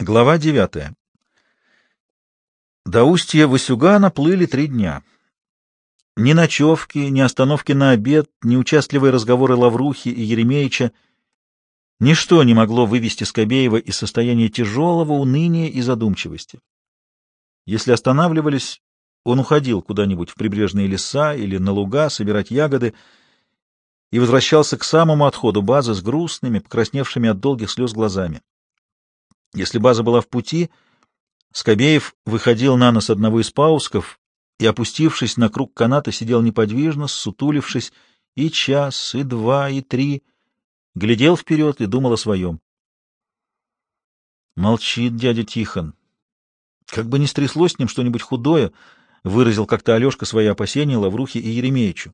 Глава 9. До устья Васюгана плыли 3 дня. Ни ночевки, ни остановки на обед, ни участливые разговоры Лаврухи и Еремеича, ничто не могло вывести Скобеева из состояния тяжелого уныния и задумчивости. Если останавливались, он уходил куда-нибудь в прибрежные леса или на луга собирать ягоды и возвращался к самому отходу базы с грустными, покрасневшими от долгих слез глазами. Если база была в пути, Скобеев выходил на нос одного из паусков и, опустившись на круг каната, сидел неподвижно, ссутулившись, и час, и 2, и 3, глядел вперед и думал о своем. Молчит дядя Тихон. Как бы ни стряслось с ним что-нибудь худое, выразил как-то Алешка свои опасения Лаврухе и Еремеичу.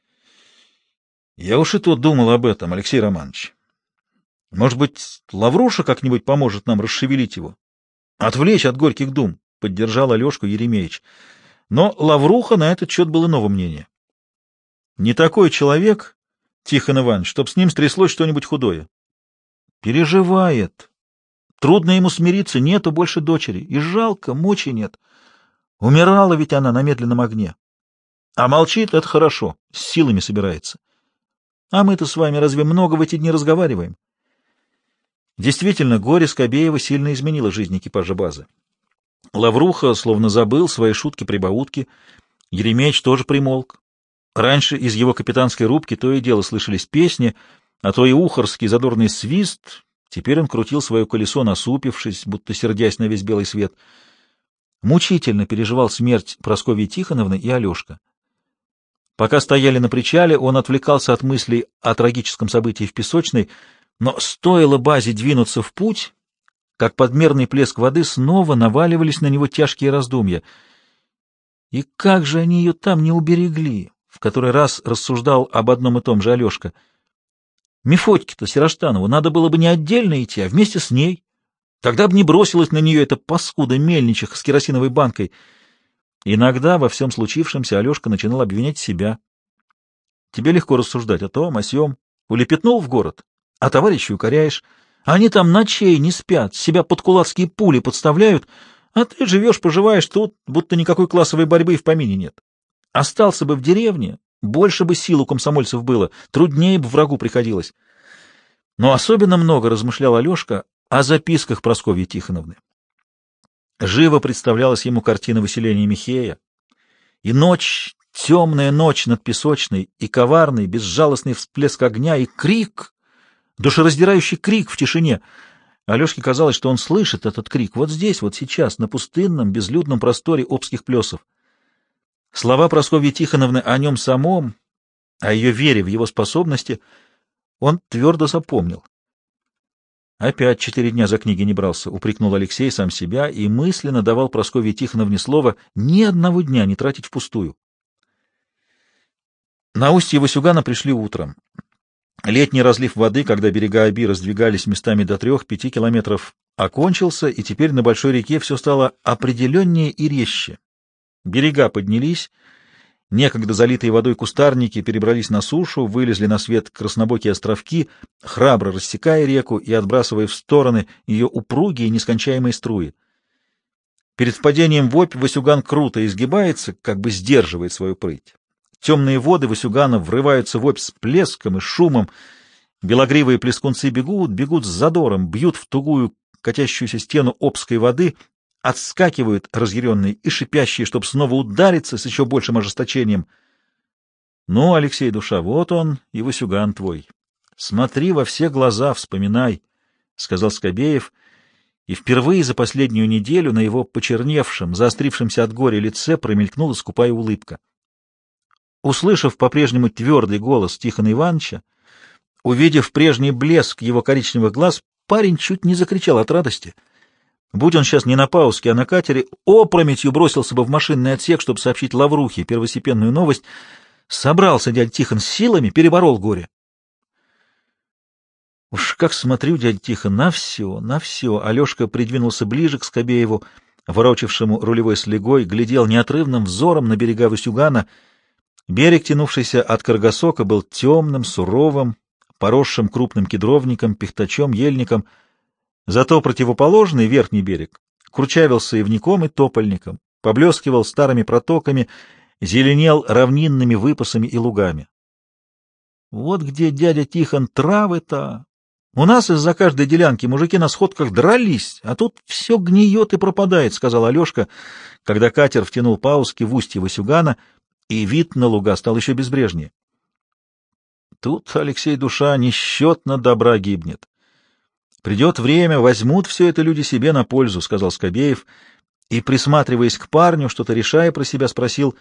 Я уж и то думал об этом, Алексей Романович. Может быть, Лавруша как-нибудь поможет нам расшевелить его? Отвлечь от горьких дум, — поддержал Алешку Еремеич. Но Лавруха на этот счет было новое мнение. Не такой человек, Тихон Иванович, чтоб с ним стряслось что-нибудь худое. Переживает. Трудно ему смириться, нету больше дочери. И жалко, мочи нет. Умирала ведь она на медленном огне. А молчит — это хорошо, с силами собирается. А мы-то с вами разве много в эти дни разговариваем? Действительно, горе Скобеева сильно изменило жизнь экипажа базы. Лавруха словно забыл свои шутки-прибаутки, Еремеич тоже примолк. Раньше из его капитанской рубки то и дело слышались песни, а то и ухорский задорный свист. Теперь он крутил свое колесо, насупившись, будто сердясь на весь белый свет. Мучительно переживал смерть Прасковьи Тихоновны и Алешка. Пока стояли на причале, он отвлекался от мыслей о трагическом событии в Песочной, но стоило базе двинуться в путь, как подмерный плеск воды снова наваливались на него тяжкие раздумья. И как же они ее там не уберегли, в который раз рассуждал об одном и том же Алешка. Мефодьке-то Сироштанову надо было бы не отдельно идти, а вместе с ней. Тогда бы не бросилась на нее эта паскуда мельничиха с керосиновой банкой. Иногда во всем случившемся Алешка начинал обвинять себя. Тебе легко рассуждать о том, о сём. Улепетнул в город, а товарищей укоряешь. Они там ночей не спят, себя под кулацкие пули подставляют, а ты живешь-поживаешь тут, будто никакой классовой борьбы и в помине нет. Остался бы в деревне, больше бы сил у комсомольцев было, труднее бы врагу приходилось. Но особенно много размышлял Алешка о записках Прасковьи Тихоновны. Живо представлялась ему картина выселения Михея, и ночь, темная ночь над Песочной, и коварный, безжалостный всплеск огня, и крик, душераздирающий крик в тишине. Алешке казалось, что он слышит этот крик вот здесь, вот сейчас, на пустынном, безлюдном просторе Обских плесов. Слова Прасковьи Тихоновны о нем самом, о ее вере в его способности, он твердо запомнил. Опять 4 дня за книги не брался, упрекнул Алексей сам себя и мысленно давал Прасковье Тихоновне слово ни одного дня не тратить впустую. На устье Васюгана пришли утром. Летний разлив воды, когда берега Оби раздвигались местами до 3-5 километров, окончился, и теперь на большой реке все стало определеннее и резче. Берега поднялись, некогда залитые водой кустарники перебрались на сушу, вылезли на свет краснобокие островки, храбро рассекая реку и отбрасывая в стороны ее упругие нескончаемые струи. Перед впадением в Обь Васюган круто изгибается, как бы сдерживает свою прыть. Темные воды Васюгана врываются в Обь с плеском и шумом, белогривые плескунцы бегут с задором, бьют в тугую катящуюся стену Обской воды, отскакивают разъяренные и шипящие, чтобы снова удариться с еще большим ожесточением. Ну, Алексей, душа, вот он и Васюган твой. Смотри во все глаза, вспоминай, — сказал Скобеев, и впервые за последнюю неделю на его почерневшем, заострившемся от горя лице промелькнула скупая улыбка. Услышав по-прежнему твердый голос Тихона Ивановича, увидев прежний блеск его коричневых глаз, парень чуть не закричал от радости. Будь он сейчас не на Пауске, а на катере, опрометью бросился бы в машинный отсек, чтобы сообщить Лаврухе первостепенную новость. Собрался дядя Тихон с силами, переборол горе. Уж как смотрю, дядя Тихон, на все. Алешка придвинулся ближе к Скобееву, ворочавшему рулевой слегой, глядел неотрывным взором на берега Васюгана. Берег, тянувшийся от Каргасока, был темным, суровым, поросшим крупным кедровником, пихтачом, ельником. Зато противоположный верхний берег курчавился ивняком и топольником, поблескивал старыми протоками, зеленел равнинными выпасами и лугами. Вот где, дядя Тихон, травы-то! У нас из-за каждой делянки мужики на сходках дрались, а тут все гниет и пропадает, — сказал Алешка, когда катер втянул пауски в устье Васюгана, и вид на луга стал еще безбрежнее. Тут, Алексей, душа несчетно добра гибнет. Придет время, возьмут все это люди себе на пользу, — сказал Скобеев, и, присматриваясь к парню, что-то решая про себя, спросил: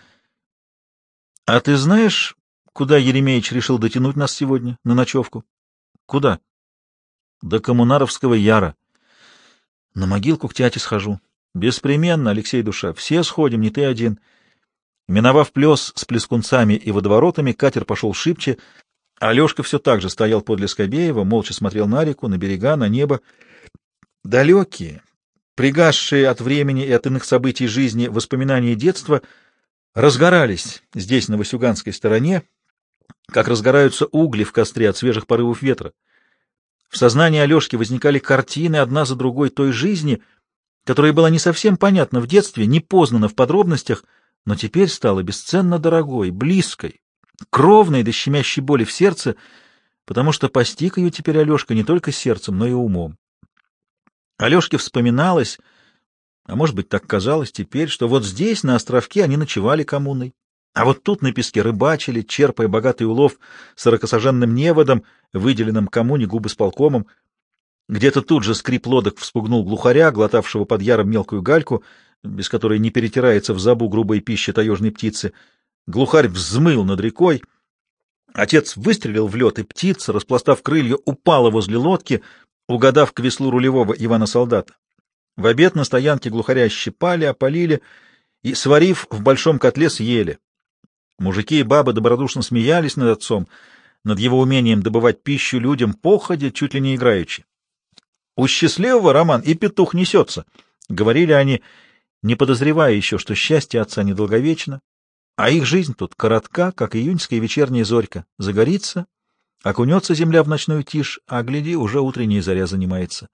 — А ты знаешь, куда Еремеич решил дотянуть нас сегодня на ночевку? — Куда? — До Коммунаровского яра. — На могилку к тяте схожу. — Беспременно, Алексей, душа, все сходим, не ты один. Миновав плес с плескунцами и водоворотами, катер пошел шибче. Алешка все так же стоял подле Скобеева, молча смотрел на реку, на берега, на небо. Далекие, пригасшие от времени и от иных событий жизни воспоминания детства разгорались здесь, на Васюганской стороне, как разгораются угли в костре от свежих порывов ветра. В сознании Алешки возникали картины одна за другой той жизни, которая была не совсем понятна в детстве, не познана в подробностях, но теперь стала бесценно дорогой, близкой, кровной до щемящей боли в сердце, потому что постиг ее теперь Алешка не только сердцем, но и умом. Алешке вспоминалось, а может быть так казалось теперь, что вот здесь, на островке, они ночевали коммуной, а вот тут на песке рыбачили, черпая богатый улов сорокосаженным неводом, выделенным коммуне губысполкомом. Где-то тут же скрип лодок вспугнул глухаря, глотавшего под яром мелкую гальку, без которой не перетирается в забу грубой пищи таежной птицы. Глухарь взмыл над рекой. Отец выстрелил в лед, и птица, распластав крылья, упала возле лодки, угадав к веслу рулевого Ивана-солдата. В обед на стоянке глухаря щипали, опалили и, сварив, в большом котле съели. Мужики и бабы добродушно смеялись над отцом, над его умением добывать пищу людям походя, чуть ли не играючи. «У счастливого, Роман, и петух несется», — говорили они, не подозревая еще, что счастье отца недолговечно, а их жизнь тут коротка, как июньская вечерняя зорька. Загорится, окунется земля в ночную тишь, а, гляди, уже утренняя заря занимается.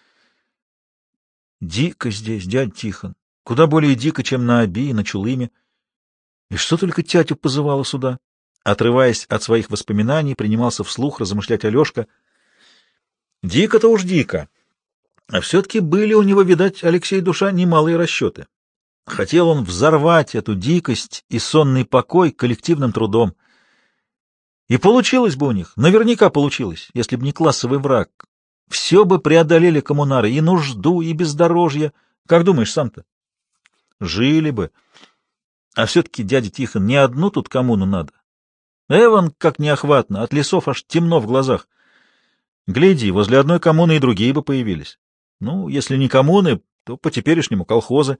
Дико здесь, дядь Тихон, куда более дико, чем на Оби и на Чулыме. И что только тятю позывало сюда? Отрываясь от своих воспоминаний, принимался вслух размышлять Алешка. Дико-то уж дико. А все-таки были у него, видать, Алексей, душа, немалые расчеты. Хотел он взорвать эту дикость и сонный покой коллективным трудом. И получилось бы у них, наверняка получилось, если бы не классовый враг. Все бы преодолели коммунары, и нужду, и бездорожье. Как думаешь сам-то? Жили бы. А все-таки, дядя Тихон, не одну тут коммуну надо. Эван, как неохватно, от лесов аж темно в глазах. Гляди, возле одной коммуны и другие бы появились. Ну, если не коммуны, то по-теперешнему колхозы.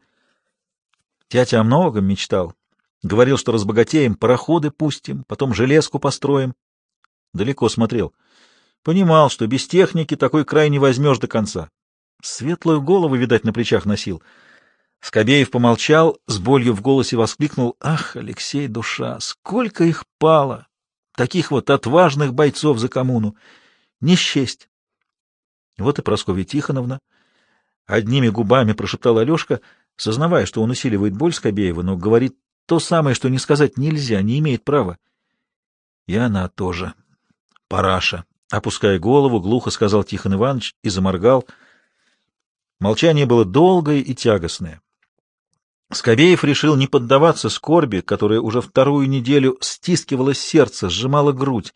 Тятя о многом мечтал. Говорил, что разбогатеем, пароходы пустим, потом железку построим. Далеко смотрел. Понимал, что без техники такой край не возьмешь до конца. Светлую голову, видать, на плечах носил. Скобеев помолчал, с болью в голосе воскликнул: «Ах, Алексей, душа, сколько их пало! Таких вот отважных бойцов за коммуну! Не счесть!» Вот и Прасковья Тихоновна. Одними губами прошептал Алешка, сознавая, что он усиливает боль Скобеева, но говорит то самое, что не сказать нельзя, не имеет права. И она тоже. Параша. Опуская голову, глухо сказал Тихон Иванович и заморгал. Молчание было долгое и тягостное. Скобеев решил не поддаваться скорби, которая уже вторую неделю стискивала сердце, сжимала грудь.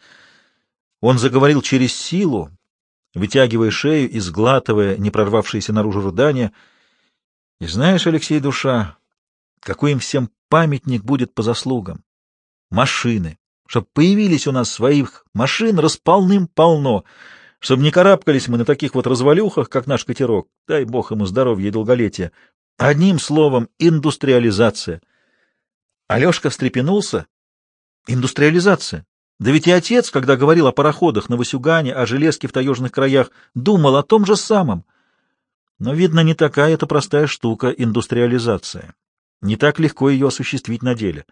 Он заговорил через силу, вытягивая шею и сглатывая не прорвавшиеся наружу рыдания. И знаешь, Алексей, душа, какой им всем памятник будет по заслугам. Машины. Чтоб появились у нас своих машин располным-полно, чтобы не карабкались мы на таких вот развалюхах, как наш катерок, дай бог ему здоровья и долголетия. Одним словом, индустриализация. Алешка встрепенулся. Индустриализация. Да ведь и отец, когда говорил о пароходах на Васюгане, о железке в таежных краях, думал о том же самом. Но, видно, не такая это простая штука — индустриализация. Не так легко ее осуществить на деле.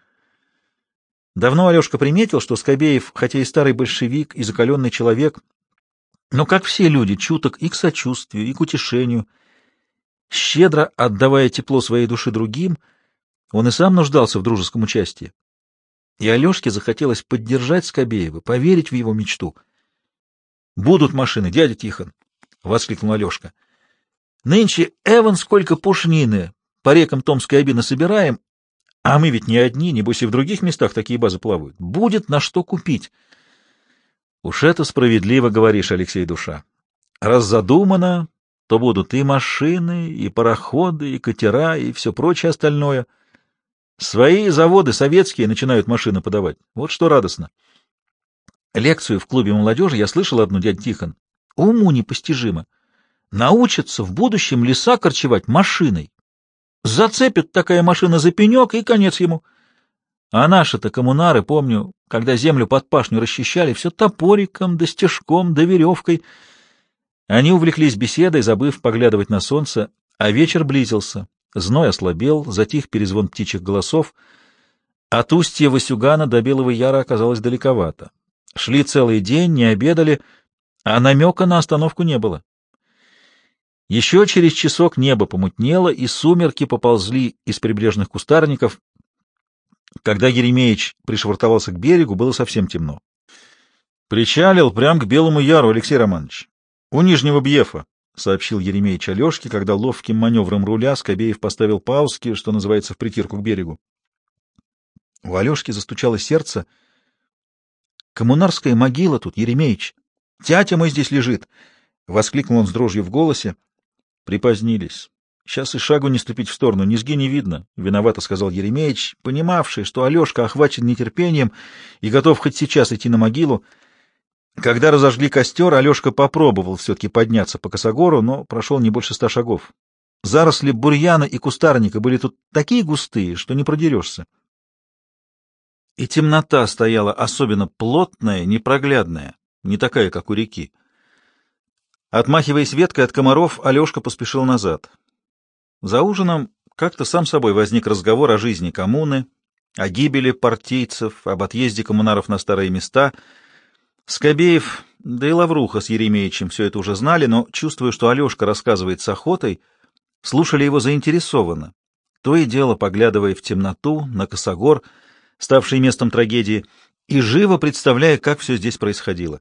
Давно Алешка приметил, что Скобеев, хотя и старый большевик, и закаленный человек, но, как все люди, чуток и к сочувствию, и к утешению. Щедро отдавая тепло своей души другим, он и сам нуждался в дружеском участии. И Алешке захотелось поддержать Скобеева, поверить в его мечту. — Будут машины, дядя Тихон! — воскликнул Алешка. — Нынче эван сколько пушнины по рекам Томской Оби насобираем, а мы ведь не одни, небось и в других местах такие базы плавают. Будет на что купить. — Уж это справедливо говоришь, Алексей Душа. Раз задумано, то будут и машины, и пароходы, и катера, и все прочее остальное. Свои заводы советские начинают машины подавать. Вот что радостно. Лекцию в клубе молодежи я слышал одну, дядя Тихон. Уму непостижимо. Научатся в будущем леса корчевать машиной. Зацепит такая машина за пенек, и конец ему. А наши-то коммунары, помню, когда землю под пашню расчищали, все топориком, да стежком, да веревкой. Они увлеклись беседой, забыв поглядывать на солнце, а вечер близился. Зной ослабел, затих перезвон птичьих голосов. От устья Васюгана до Белого Яра оказалось далековато. Шли целый день, не обедали, а намека на остановку не было. Еще через часок небо помутнело, и сумерки поползли из прибрежных кустарников. Когда Еремеич пришвартовался к берегу, было совсем темно. «Причалил прямо к Белому Яру, Алексей Романович. У Нижнего Бьефа», — сообщил Еремеич Алешке, когда ловким маневром руля Скобеев поставил пауски, что называется, в притирку к берегу. У Алешки застучало сердце. «Коммунарская могила тут, Еремеич! Тятя мой здесь лежит!» — воскликнул он с дрожью в голосе. «Припозднились. Сейчас и шагу не ступить в сторону, низги не видно», — виновато сказал Еремеич, понимавший, что Алешка охвачен нетерпением и готов хоть сейчас идти на могилу. Когда разожгли костер, Алешка попробовал все-таки подняться по косогору, но прошел не больше 100 шагов. Заросли бурьяна и кустарника были тут такие густые, что не продерешься. И темнота стояла особенно плотная, непроглядная, не такая, как у реки. Отмахиваясь веткой от комаров, Алешка поспешил назад. За ужином как-то сам собой возник разговор о жизни коммуны, о гибели партийцев, об отъезде коммунаров на старые места. Скобеев, да и Лавруха с Еремеичем все это уже знали, но, чувствуя, что Алешка рассказывает с охотой, слушали его заинтересованно, то и дело поглядывая в темноту, на косогор, ставший местом трагедии, и живо представляя, как все здесь происходило.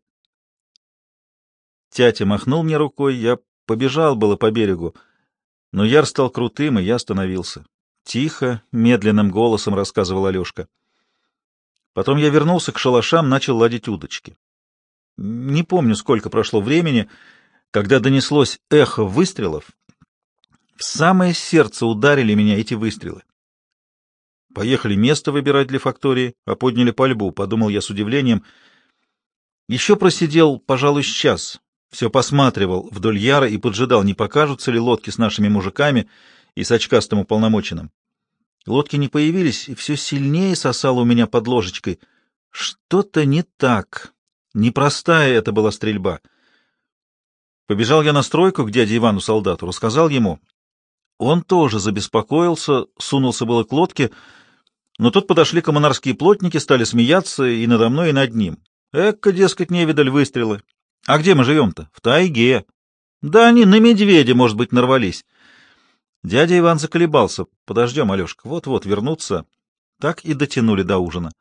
Тятя махнул мне рукой, я побежал было по берегу, но яр стал крутым, и я остановился. Тихо, медленным голосом рассказывал Алешка. Потом я вернулся к шалашам, начал ладить удочки. Не помню, сколько прошло времени, когда донеслось эхо выстрелов. В самое сердце ударили меня эти выстрелы. Поехали место выбирать для фактории, а подняли пальбу, подумал я с удивлением. Еще просидел, пожалуй, час. Все посматривал вдоль яра и поджидал, не покажутся ли лодки с нашими мужиками и с очкастым уполномоченным. Лодки не появились, и все сильнее сосало у меня под ложечкой. Что-то не так. Непростая это была стрельба. Побежал я на стройку к дяде Ивану-солдату, рассказал ему. Он тоже забеспокоился, сунулся было к лодке, но тут подошли коммунарские плотники, стали смеяться и надо мной, и над ним. Эка, дескать, не видали выстрелы. А где мы живем-то? В тайге. Да они на медведя, может быть, нарвались. Дядя Иван заколебался. Подождем, Алешка, вот-вот вернутся. Так и дотянули до ужина.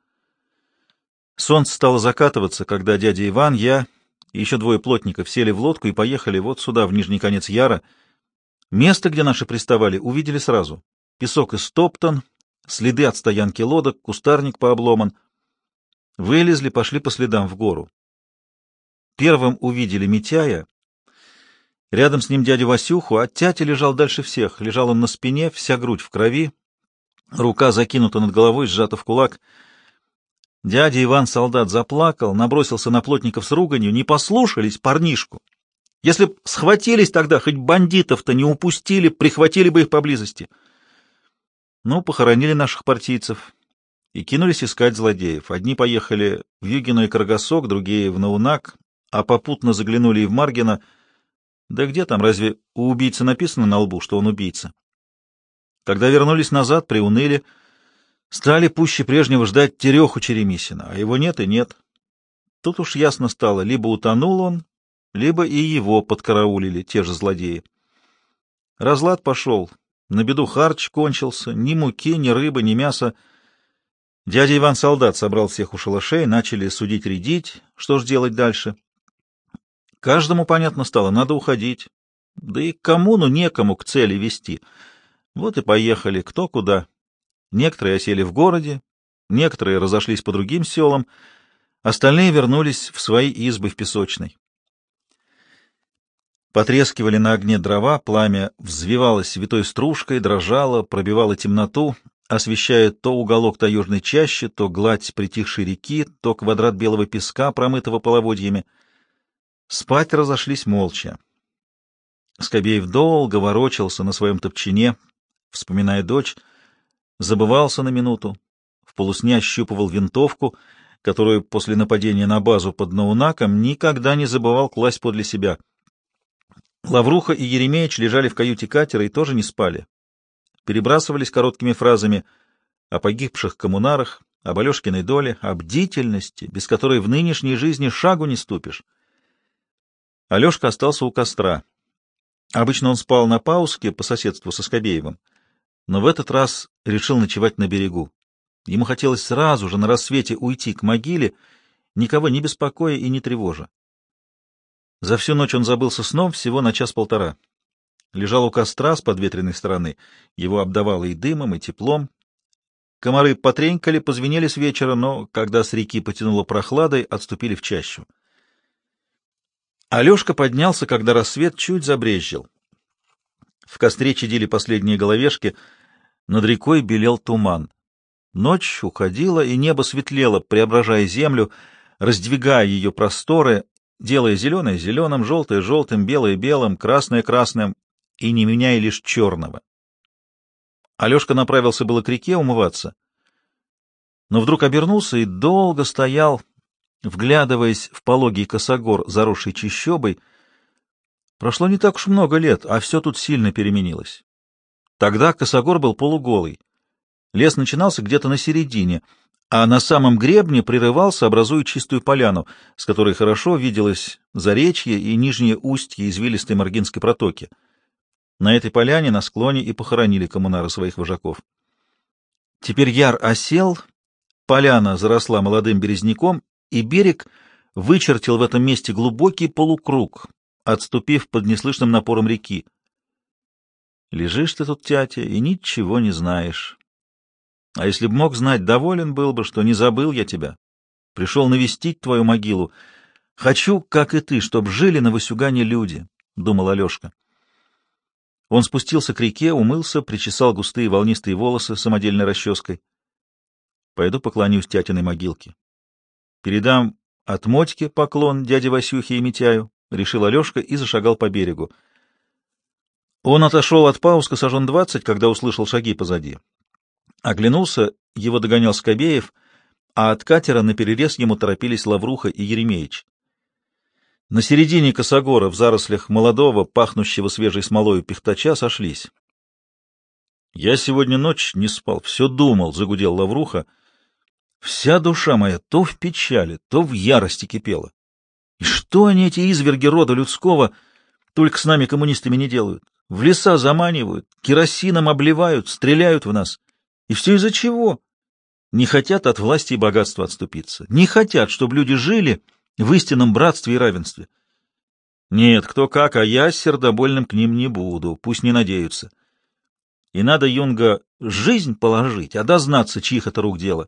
Солнце стало закатываться, когда дядя Иван, я и еще 2 плотников сели в лодку и поехали вот сюда, в нижний конец яра. Место, где наши приставали, увидели сразу. Песок истоптан, следы от стоянки лодок, кустарник пообломан. Вылезли, пошли по следам в гору. Первым увидели Митяя. Рядом с ним дядю Васюху, а тятя лежал дальше всех. Лежал он на спине, вся грудь в крови, рука закинута над головой, сжата в кулак. Дядя Иван-солдат заплакал, набросился на плотников с руганью. Не послушались парнишку. Если б схватились тогда, хоть бандитов-то не упустили, прихватили бы их поблизости. Ну, похоронили наших партийцев и кинулись искать злодеев. Одни поехали в Югино и Каргасок, другие в Наунак, а попутно заглянули и в Маргино. Да где там, разве у убийцы написано на лбу, что он убийца? Когда вернулись назад, приуныли, стали пуще прежнего ждать Тереху Черемисина, а его нет и нет. Тут уж ясно стало, либо утонул он, либо и его подкараулили те же злодеи. Разлад пошел. На беду харч кончился. Ни муки, ни рыбы, ни мяса. Дядя Иван-солдат собрал всех у шалашей, начали судить-рядить, что ж делать дальше. Каждому понятно стало, надо уходить. Да и кому, ну некому к цели вести. Вот и поехали, кто куда. Некоторые осели в городе, некоторые разошлись по другим селам, остальные вернулись в свои избы в Песочной. Потрескивали на огне дрова, пламя взвивалось витой стружкой, дрожало, пробивало темноту, освещая то уголок таежной чащи, то гладь притихшей реки, то квадрат белого песка, промытого половодьями. Спать разошлись молча. Скобеев долго ворочался на своем топчине, вспоминая дочь, забывался на минуту, в полусне ощупывал винтовку, которую после нападения на базу под Наунаком никогда не забывал класть подле себя. Лавруха и Еремеич лежали в каюте катера и тоже не спали. Перебрасывались короткими фразами о погибших коммунарах, об Алешкиной доле, о бдительности, без которой в нынешней жизни шагу не ступишь. Алешка остался у костра. Обычно он спал на пауске по соседству со Скобеевым, но в этот раз решил ночевать на берегу. Ему хотелось сразу же на рассвете уйти к могиле, никого не беспокоя и не тревожа. За всю ночь он забылся сном всего на час-полтора. Лежал у костра с подветренной стороны, его обдавало и дымом, и теплом. Комары потренькали, позвенели с вечера, но, когда с реки потянуло прохладой, отступили в чащу. Алешка поднялся, когда рассвет чуть забрезжил. В костре чадили последние головешки, над рекой белел туман. Ночь уходила, и небо светлело, преображая землю, раздвигая ее просторы, делая зеленое зеленым, желтое желтым, белое белым, красное красным и не меняя лишь черного. Алешка направился было к реке умываться, но вдруг обернулся и долго стоял, вглядываясь в пологий косогор, заросший чащобой. Прошло не так уж много лет, а все тут сильно переменилось. Тогда косогор был полуголый. Лес начинался где-то на середине, а на самом гребне прерывался, образуя чистую поляну, с которой хорошо виделось заречье и нижнее устье извилистой Маргинской протоки. На этой поляне на склоне и похоронили коммунары своих вожаков. Теперь яр осел, поляна заросла молодым березняком, и берег вычертил в этом месте глубокий полукруг, отступив под неслышным напором реки. Лежишь ты тут, тятя, и ничего не знаешь. А если б мог знать, доволен был бы, что не забыл я тебя. Пришел навестить твою могилу. Хочу, как и ты, чтоб жили на Васюгане люди, — думал Алешка. Он спустился к реке, умылся, причесал густые волнистые волосы самодельной расческой. Пойду поклонюсь тятиной могилке. Передам от Мотьки поклон дяде Васюхе и Митяю, — решил Алешка и зашагал по берегу. Он отошел от пауска сажен 20, когда услышал шаги позади. Оглянулся, его догонял Скобеев, а от катера наперерез ему торопились Лавруха и Еремеич. На середине косогора, в зарослях молодого, пахнущего свежей смолою пихтача, сошлись. — Я сегодня ночь не спал, все думал, — загудел Лавруха. Вся душа моя то в печали, то в ярости кипела. И что они, эти изверги рода людского, только с нами, коммунистами, не делают? В леса заманивают, керосином обливают, стреляют в нас. И все из-за чего? Не хотят от власти и богатства отступиться. Не хотят, чтобы люди жили в истинном братстве и равенстве. Нет, кто как, а я сердобольным к ним не буду, пусть не надеются. И надо, Юнга, жизнь положить, а дознаться, чьих это рук дело.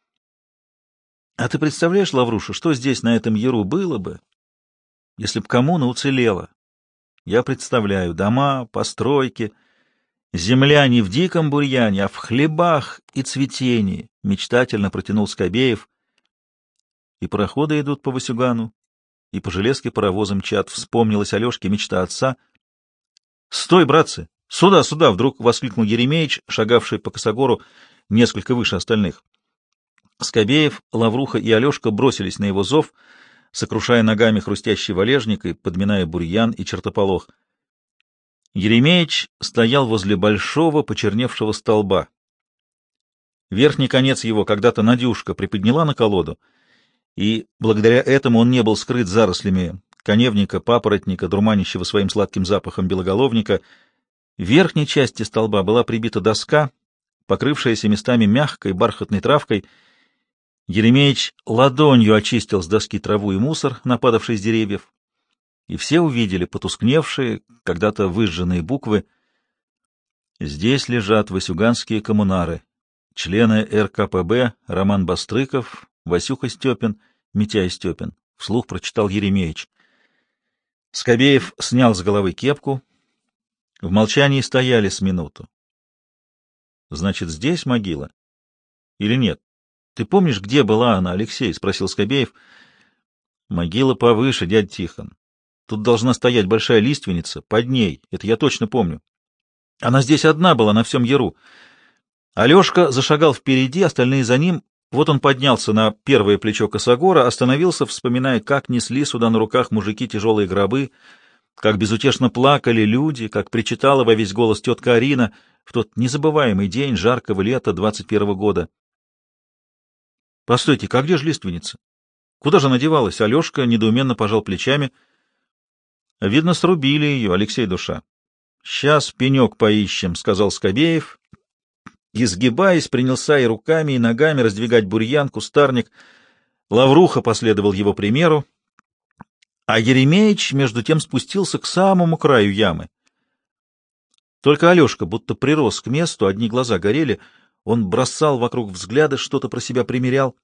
А ты представляешь, Лавруша, что здесь, на этом яру, было бы, если б коммуна уцелела? Я представляю дома, постройки, земля не в диком бурьяне, а в хлебах и цветении, — мечтательно протянул Скобеев. И пароходы идут по Васюгану, и по железке паровозом мчат. Вспомнилась Алешке мечта отца. — Стой, братцы! Сюда, сюда! — вдруг воскликнул Еремеич, шагавший по косогору несколько выше остальных. Скобеев, Лавруха и Алешка бросились на его зов, сокрушая ногами хрустящий валежник и подминая бурьян и чертополох. Еремеич стоял возле большого почерневшего столба. Верхний конец его когда-то Надюшка приподняла на колоду, и благодаря этому он не был скрыт зарослями коневника, папоротника, дурманящего своим сладким запахом белоголовника. В верхней части столба была прибита доска, покрывшаяся местами мягкой бархатной травкой. Еремеич ладонью очистил с доски траву и мусор, нападавший с деревьев, и все увидели потускневшие, когда-то выжженные буквы. Здесь лежат васюганские коммунары, члены РКПБ Роман Бастрыков, Васюха Степин, Митяй Степин. Вслух прочитал Еремеич. Скобеев снял с головы кепку. В молчании стояли с минуту. — Значит, здесь могила? Или нет? Ты помнишь, где была она, Алексей? — спросил Скобеев. — Могила повыше, дядь Тихон. Тут должна стоять большая лиственница, под ней, это я точно помню. Она здесь одна была на всем яру. Алешка зашагал впереди, остальные за ним. Вот он поднялся на первое плечо косогора, остановился, вспоминая, как несли сюда на руках мужики тяжелые гробы, как безутешно плакали люди, как причитала во весь голос тетка Арина в тот незабываемый день жаркого лета 21-го года. — Постойте, как где же лиственница? Куда же она девалась? Алешка недоуменно пожал плечами. — Видно, срубили ее, Алексей душа. — Сейчас пенек поищем, — сказал Скобеев. И, сгибаясь, принялся и руками, и ногами раздвигать бурьян, кустарник. Лавруха последовал его примеру, а Еремеич между тем спустился к самому краю ямы. Только Алешка будто прирос к месту, одни глаза горели, он бросал вокруг взгляды, что-то про себя примерял.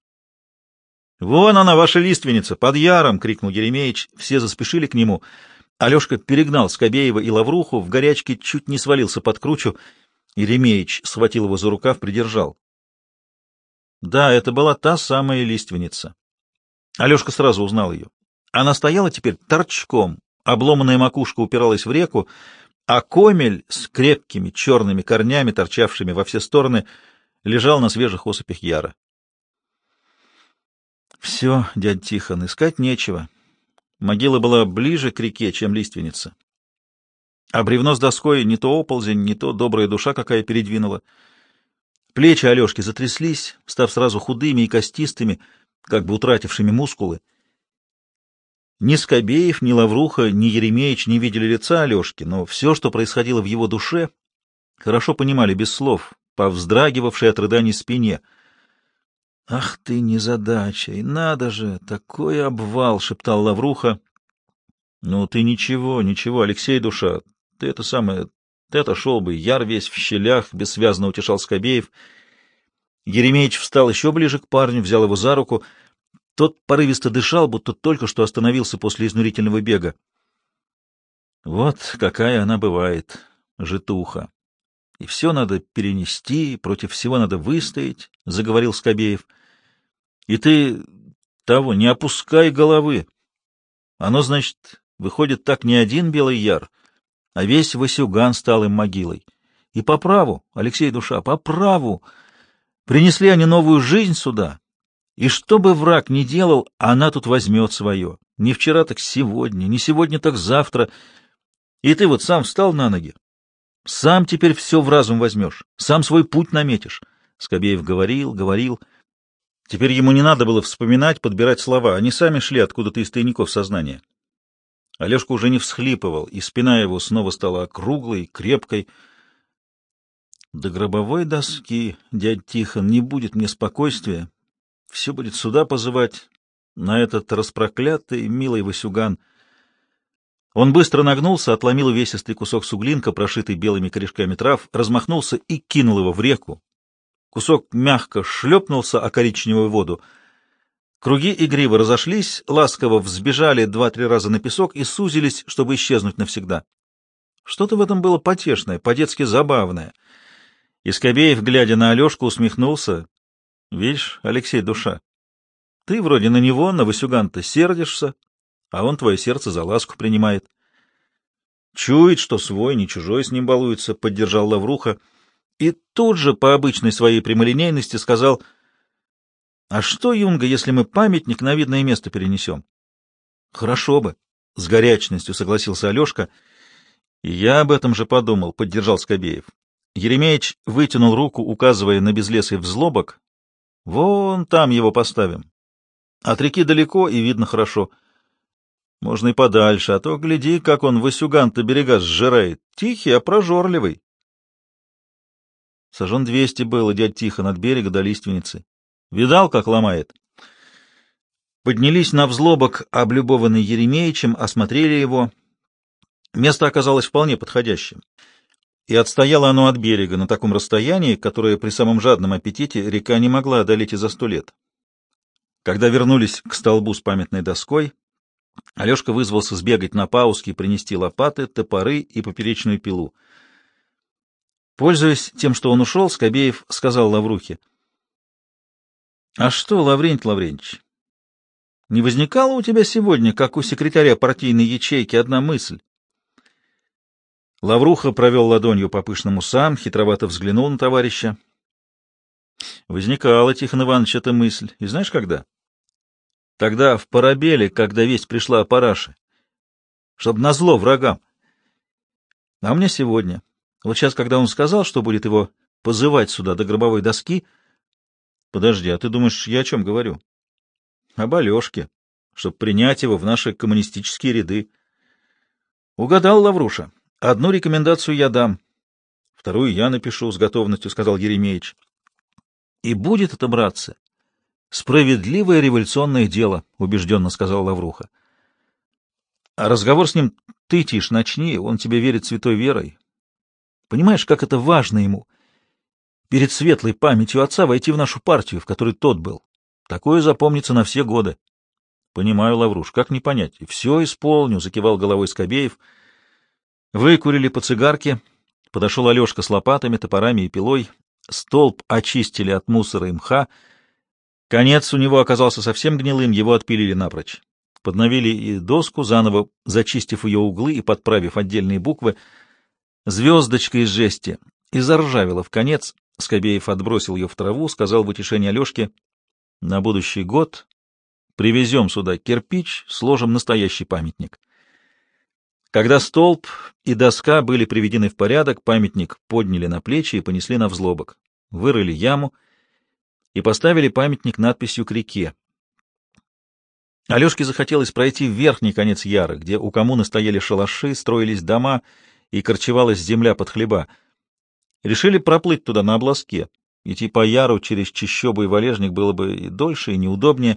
— Вон она, ваша лиственница, под яром! — крикнул Еремеич. Все заспешили к нему. Алешка перегнал Скобеева и Лавруху, в горячке чуть не свалился под кручу. Еремеич схватил его за рукав, придержал. Да, это была та самая лиственница. Алешка сразу узнал ее. Она стояла теперь торчком, обломанная макушка упиралась в реку, а комель с крепкими черными корнями, торчавшими во все стороны, лежал на свежих осыпях яра. Все, дядь Тихон, искать нечего. Могила была ближе к реке, чем лиственница. А бревно с доской не то оползень, не то добрая душа какая передвинула. Плечи Алешки затряслись, став сразу худыми и костистыми, как бы утратившими мускулы. Ни Скобеев, ни Лавруха, ни Еремеич не видели лица Алешки, но все, что происходило в его душе, хорошо понимали без слов, по вздрагивавшей от рыданий спине. — Ах ты, незадача! И надо же! Такой обвал! — шептал Лавруха. — Ну ты ничего, ничего, Алексей душа, ты это самое... Ты отошел бы, яр весь в щелях, — бессвязно утешал Скобеев. Еремеич встал еще ближе к парню, взял его за руку. Тот порывисто дышал, будто только что остановился после изнурительного бега. — Вот какая она бывает, житуха. И все надо перенести, против всего надо выстоять, — заговорил Скобеев. — И ты того, не опускай головы. Оно, значит, выходит так не один белый яр, а весь Васюган стал им могилой. И по праву, Алексей душа, по праву. Принесли они новую жизнь сюда. И что бы враг ни делал, она тут возьмет свое. Не вчера, так сегодня, не сегодня, так завтра. И ты вот сам встал на ноги. Сам теперь все в разум возьмешь, сам свой путь наметишь. Скобеев говорил, говорил. Теперь ему не надо было вспоминать, подбирать слова. Они сами шли откуда-то из тайников сознания. Алешка уже не всхлипывал, и спина его снова стала округлой, крепкой. До гробовой доски, дядь Тихон, не будет мне спокойствия. Все будет сюда позывать, на этот распроклятый, милый Васюган. Он быстро нагнулся, отломил увесистый кусок суглинка, прошитый белыми корешками трав, размахнулся и кинул его в реку. Кусок мягко шлепнулся о коричневую воду. Круги игриво разошлись, ласково взбежали 2-3 раза на песок и сузились, чтобы исчезнуть навсегда. Что-то в этом было потешное, по-детски забавное. И Скобеев, глядя на Алешку, усмехнулся. — Видишь, Алексей душа, ты вроде на него, на Васюган-то, сердишься, а он твое сердце за ласку принимает. — Чует, что свой, не чужой с ним балуется, — поддержал Лавруха. И тут же, по обычной своей прямолинейности, сказал: — А что, Юнга, если мы памятник на видное место перенесем? — Хорошо бы, — с горячностью согласился Алешка. — И я об этом же подумал, — поддержал Скобеев. Еремеич вытянул руку, указывая на безлесый взлобок. — Вон там его поставим. От реки далеко и видно хорошо. Можно и подальше, а то гляди, как он Васюган-то берега сжирает. Тихий, а прожорливый. Сажен 200 было, дядь Тихон, от берега до лиственницы. Видал, как ломает? Поднялись на взлобок, облюбованный Еремеичем, осмотрели его. Место оказалось вполне подходящим. И отстояло оно от берега на таком расстоянии, которое при самом жадном аппетите река не могла одолеть и за 100 лет. Когда вернулись к столбу с памятной доской, Алешка вызвался сбегать на пауски, принести лопаты, топоры и поперечную пилу. Пользуясь тем, что он ушел, Скобеев сказал Лаврухе: — А что, Лаврентий Лаврентьевич, не возникала у тебя сегодня, как у секретаря партийной ячейки, одна мысль? Лавруха провел ладонью по пышным усам, хитровато взглянул на товарища. — Возникала, Тихон Иванович, эта мысль. И знаешь, когда? Тогда в Парабеле, когда весть пришла о Параше. Чтоб назло врагам. А мне сегодня. Вот сейчас, когда он сказал, что будет его позывать сюда до гробовой доски... Подожди, а ты думаешь, я о чем говорю? Об Алешке, чтоб принять его в наши коммунистические ряды. Угадал, Лавруша. Одну рекомендацию я дам. Вторую я напишу, — с готовностью сказал Еремеич. И будет это, братцы, справедливое революционное дело, — убежденно сказал Лавруха. А разговор с ним ты, Тиш, начни, он тебе верит святой верой. Понимаешь, как это важно ему перед светлой памятью отца войти в нашу партию, в которой тот был. Такое запомнится на все годы. — Понимаю, Лавруш, как не понять? — И все исполню, — закивал головой Скобеев. Выкурили по цигарке. Подошел Алешка с лопатами, топорами и пилой. Столб очистили от мусора и мха. Конец у него оказался совсем гнилым, его отпилили напрочь. Подновили и доску, заново зачистив ее углы и подправив отдельные буквы. Звездочка из жести и заржавела в конец. Скобеев отбросил ее в траву, сказал в утешение Алешке: — На будущий год привезем сюда кирпич, сложим настоящий памятник. Когда столб и доска были приведены в порядок, памятник подняли на плечи и понесли на взлобок. Вырыли яму и поставили памятник надписью к реке. Алешке захотелось пройти в верхний конец Яры, где у коммуны стояли шалаши, строились дома и корчевалась земля под хлеба. Решили проплыть туда на обласке. Идти по Яру через чащобу и валежник было бы и дольше, и неудобнее.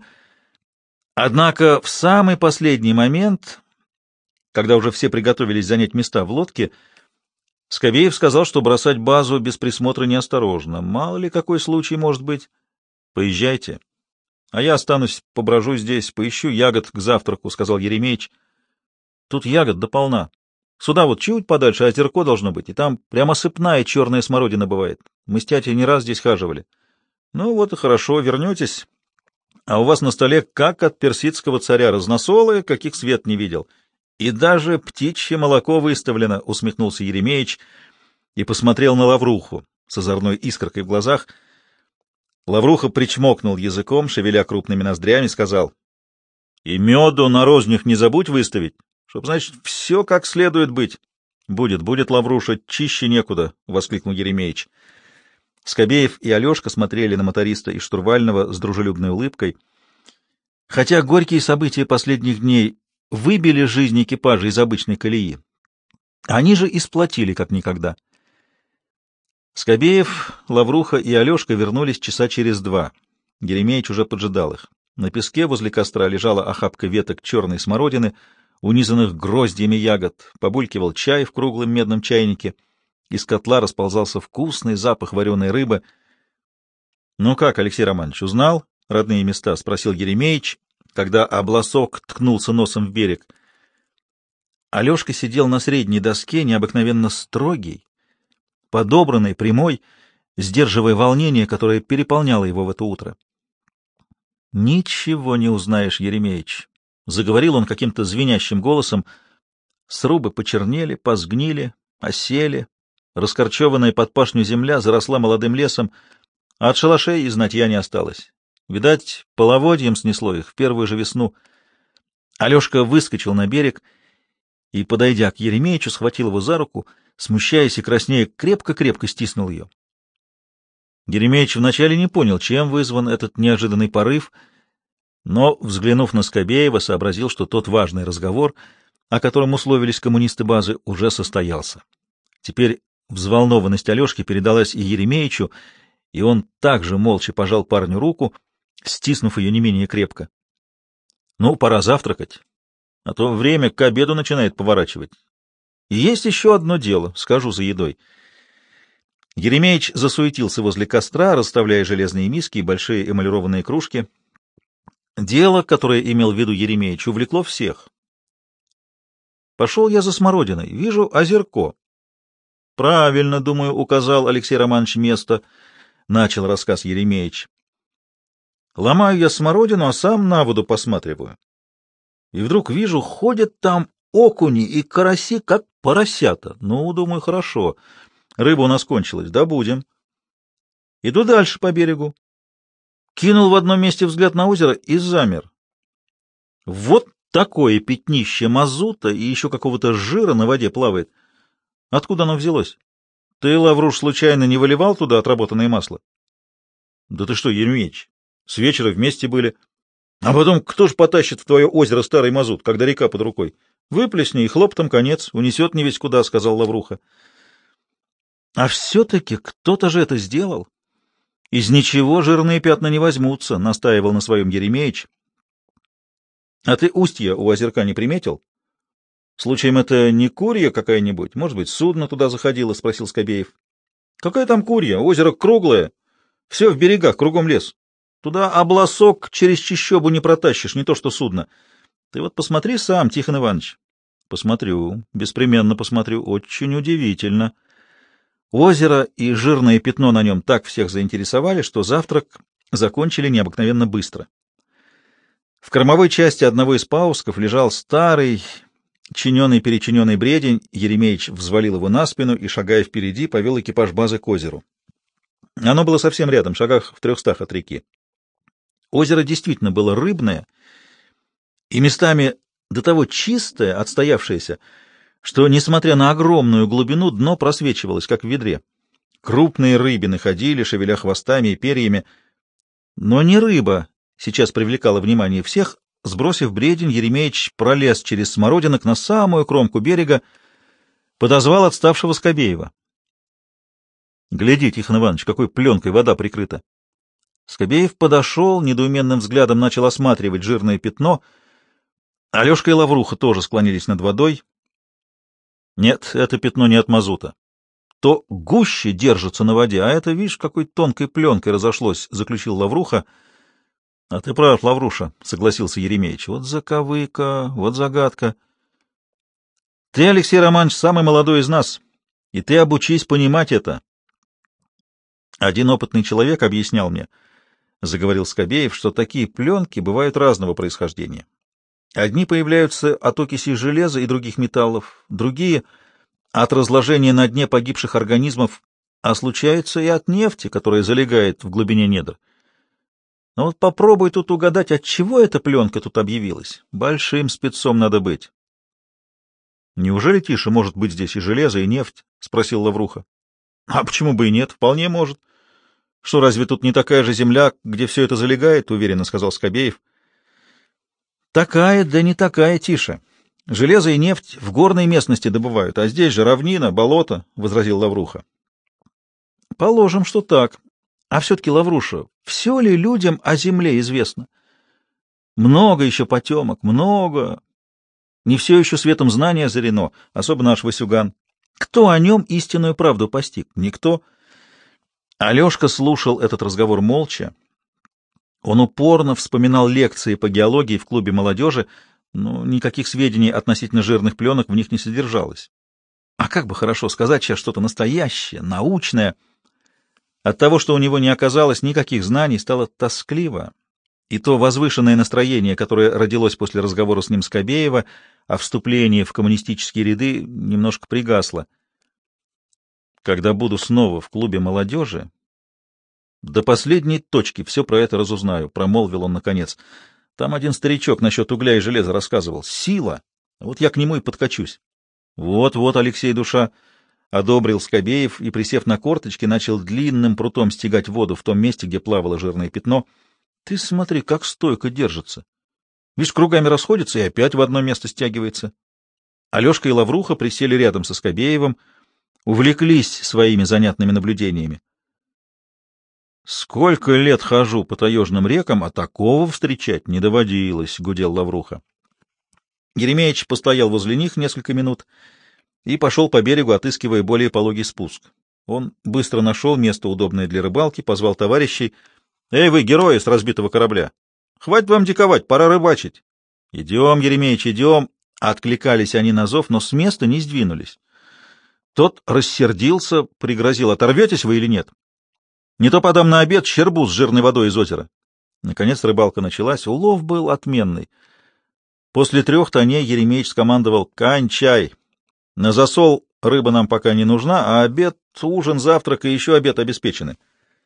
Однако в самый последний момент, когда уже все приготовились занять места в лодке, Скобеев сказал, что бросать базу без присмотра неосторожно. Мало ли какой случай может быть. Поезжайте. А я останусь, поброжу здесь, поищу ягод к завтраку, — сказал Еремеич. Тут ягод до полна. Сюда вот чуть подальше озерко должно быть, и там прямо сыпная черная смородина бывает. Мы с тятей не раз здесь хаживали. Ну вот и хорошо, вернетесь. А у вас на столе, как от персидского царя, разносолы, каких свет не видел. И даже птичье молоко выставлено, — усмехнулся Еремеич и посмотрел на Лавруху с озорной искоркой в глазах. Лавруха причмокнул языком, шевеля крупными ноздрями, сказал: — И меду на рознях не забудь выставить, чтоб, значит, все как следует быть. — Будет, Лавруша, чище некуда, — воскликнул Еремеич. Скобеев и Алешка смотрели на моториста и штурвального с дружелюбной улыбкой. Хотя горькие события последних дней выбили жизнь экипажа из обычной колеи, они же и сплотили как никогда. Скобеев, Лавруха и Алешка вернулись часа через 2. Еремеич уже поджидал их. На песке возле костра лежала охапка веток черной смородины, унизанных гроздьями ягод, побулькивал чай в круглом медном чайнике. Из котла расползался вкусный запах вареной рыбы. — Ну как, Алексей Романович, узнал родные места? — спросил Еремеич, когда обласок ткнулся носом в берег. Алешка сидел на средней доске, необыкновенно строгий, подобранный, прямой, сдерживая волнение, которое переполняло его в это утро. — Ничего не узнаешь, Еремеич, — заговорил он каким-то звенящим голосом. Срубы почернели, позгнили, осели. Раскорчеванная под пашню земля заросла молодым лесом, а от шалашей и знатья не осталось. Видать, половодьем снесло их в первую же весну. Алешка выскочил на берег и, подойдя к Еремеичу, схватил его за руку, смущаясь и краснея, крепко-крепко стиснул ее. Еремеич вначале не понял, чем вызван этот неожиданный порыв. Но, взглянув на Скобеева, сообразил, что тот важный разговор, о котором условились коммунисты базы, уже состоялся. Теперь взволнованность Алешки передалась и Еремеичу, и он также молча пожал парню руку, стиснув ее не менее крепко. — Ну, пора завтракать, а то время к обеду начинает поворачивать. И есть еще одно дело, скажу за едой. Еремеич засуетился возле костра, расставляя железные миски и большие эмалированные кружки. Дело, которое имел в виду Еремеич, увлекло всех. Пошел я за смородиной, вижу озерко. Правильно, думаю, указал Алексей Романович место, начал рассказ Еремеич. Ломаю я смородину, а сам на воду посматриваю. И вдруг вижу, ходят там окуни и караси, как поросята. Ну, думаю, хорошо. Рыба у нас кончилась, добудем. Иду дальше по берегу. Кинул в одном месте взгляд на озеро и замер. Вот такое пятнище мазута и еще какого-то жира на воде плавает. Откуда оно взялось? Ты, Лавруш, случайно не выливал туда отработанное масло? Да ты что, Еремеич, с вечера вместе были. А потом кто ж потащит в твое озеро старый мазут, когда река под рукой? Выплесни, и хлоптом конец, унесет не весь куда, — сказал Лавруха. А все-таки кто-то же это сделал. Из ничего жирные пятна не возьмутся, — настаивал на своем Еремеич. А ты устья у озерка не приметил? Случаем это не курья какая-нибудь? Может быть, судно туда заходило? — спросил Скобеев. Какая там курья? Озеро круглое. Все в берегах, кругом лес. Туда обласок через чащобу не протащишь, не то что судно. Ты вот посмотри сам, Тихон Иванович. Посмотрю, беспременно посмотрю. Очень удивительно. Озеро и жирное пятно на нем так всех заинтересовали, что завтрак закончили необыкновенно быстро. В кормовой части одного из паусков лежал старый, чиненный-перечиненный бредень. Еремеич взвалил его на спину и, шагая впереди, повел экипаж базы к озеру. Оно было совсем рядом, шагах в 300 от реки. Озеро действительно было рыбное и местами до того чистое, отстоявшееся, что, несмотря на огромную глубину, дно просвечивалось, как в ведре. Крупные рыбины ходили, шевеля хвостами и перьями. Но не рыба сейчас привлекала внимание всех. Сбросив бредень, Еремеич пролез через смородинок на самую кромку берега, подозвал отставшего Скобеева. — Гляди, Тихон Иванович, какой пленкой вода прикрыта. Скобеев подошел, недоуменным взглядом начал осматривать жирное пятно. Алешка и Лавруха тоже склонились над водой. Нет, это пятно не от мазута. То гуще держится на воде, а это, видишь, какой тонкой пленкой разошлось, — заключил Лавруха. — А ты прав, Лавруша, — согласился Еремеич. — Вот заковыка, вот загадка. Ты, Алексей Романович, самый молодой из нас, и ты обучись понимать это. Один опытный человек объяснял мне, — заговорил Скобеев, — что такие пленки бывают разного происхождения. Одни появляются от окисей железа и других металлов, другие — от разложения на дне погибших организмов, а случается и от нефти, которая залегает в глубине недр. Но вот попробуй тут угадать, от чего эта пленка тут объявилась. Большим спецом надо быть. — Неужели, Тише, может быть здесь и железо, и нефть? — спросил Лавруха. — А почему бы и нет? Вполне может. — Что, разве тут не такая же земля, где все это залегает? — уверенно сказал Скобеев. — Такая, да не такая, Тише. Железо и нефть в горной местности добывают, а здесь же равнина, болото, — возразил Лавруха. — Положим, что так. А все-таки, Лавруша, все ли людям о земле известно? Много еще потемок, много. Не все еще светом знания озарено, особо наш Васюган. Кто о нем истинную правду постиг? Никто. Алешка слушал этот разговор молча. Он упорно вспоминал лекции по геологии в клубе молодежи, но никаких сведений относительно жирных пленок в них не содержалось. А как бы хорошо сказать сейчас что-то настоящее, научное. От того, что у него не оказалось никаких знаний, стало тоскливо. И то возвышенное настроение, которое родилось после разговора с ним Скобеева о вступлении в коммунистические ряды, немножко пригасло. Когда буду снова в клубе молодежи, до последней точки все про это разузнаю, — промолвил он наконец. Там один старичок насчет угля и железа рассказывал. Сила! Вот я к нему и подкачусь. Вот-вот, Алексей душа, — одобрил Скобеев и, присев на корточки, начал длинным прутом стегать воду в том месте, где плавало жирное пятно. Ты смотри, как стойко держится. Видишь, кругами расходится и опять в одно место стягивается. Алешка и Лавруха присели рядом со Скобеевым, увлеклись своими занятными наблюдениями. «Сколько лет хожу по таежным рекам, а такого встречать не доводилось», — гудел Лавруха. Еремеич постоял возле них несколько минут и пошел по берегу, отыскивая более пологий спуск. Он быстро нашел место, удобное для рыбалки, позвал товарищей. «Эй вы, герои с разбитого корабля! Хватит вам диковать, пора рыбачить!» «Идем, Еремеич, идем!» Откликались они на зов, но с места не сдвинулись. Тот рассердился, пригрозил: «Оторветесь вы или нет? Не то подам на обед щербу с жирной водой из озера». Наконец рыбалка началась, улов был отменный. После 3 тоней Еремеич скомандовал: «Кончай! На засол рыба нам пока не нужна, а обед, ужин, завтрак и еще обед обеспечены».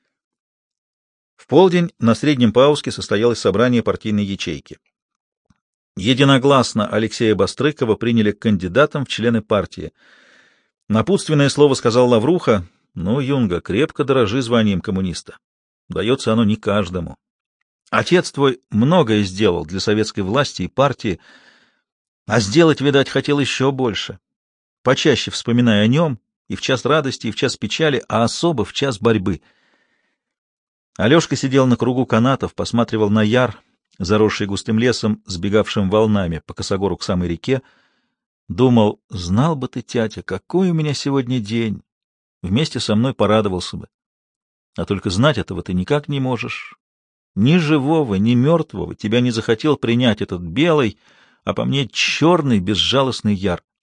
В полдень на Среднем Пауске состоялось собрание партийной ячейки. Единогласно Алексея Бастрыкова приняли кандидатом в члены партии. Напутственное слово сказал Лавруха: «Ну, Юнга, крепко дорожи званием коммуниста. Дается оно не каждому. Отец твой многое сделал для советской власти и партии, а сделать, видать, хотел еще больше. Почаще вспоминай о нем и в час радости, и в час печали, а особо в час борьбы». Алешка сидел на кругу канатов, посматривал на яр, заросший густым лесом, сбегавшим волнами по косогору к самой реке. Думал: знал бы ты, тятя, какой у меня сегодня день. Вместе со мной порадовался бы. А только знать этого ты никак не можешь. Ни живого, ни мертвого тебя не захотел принять этот белый, а по мне черный, безжалостный яр.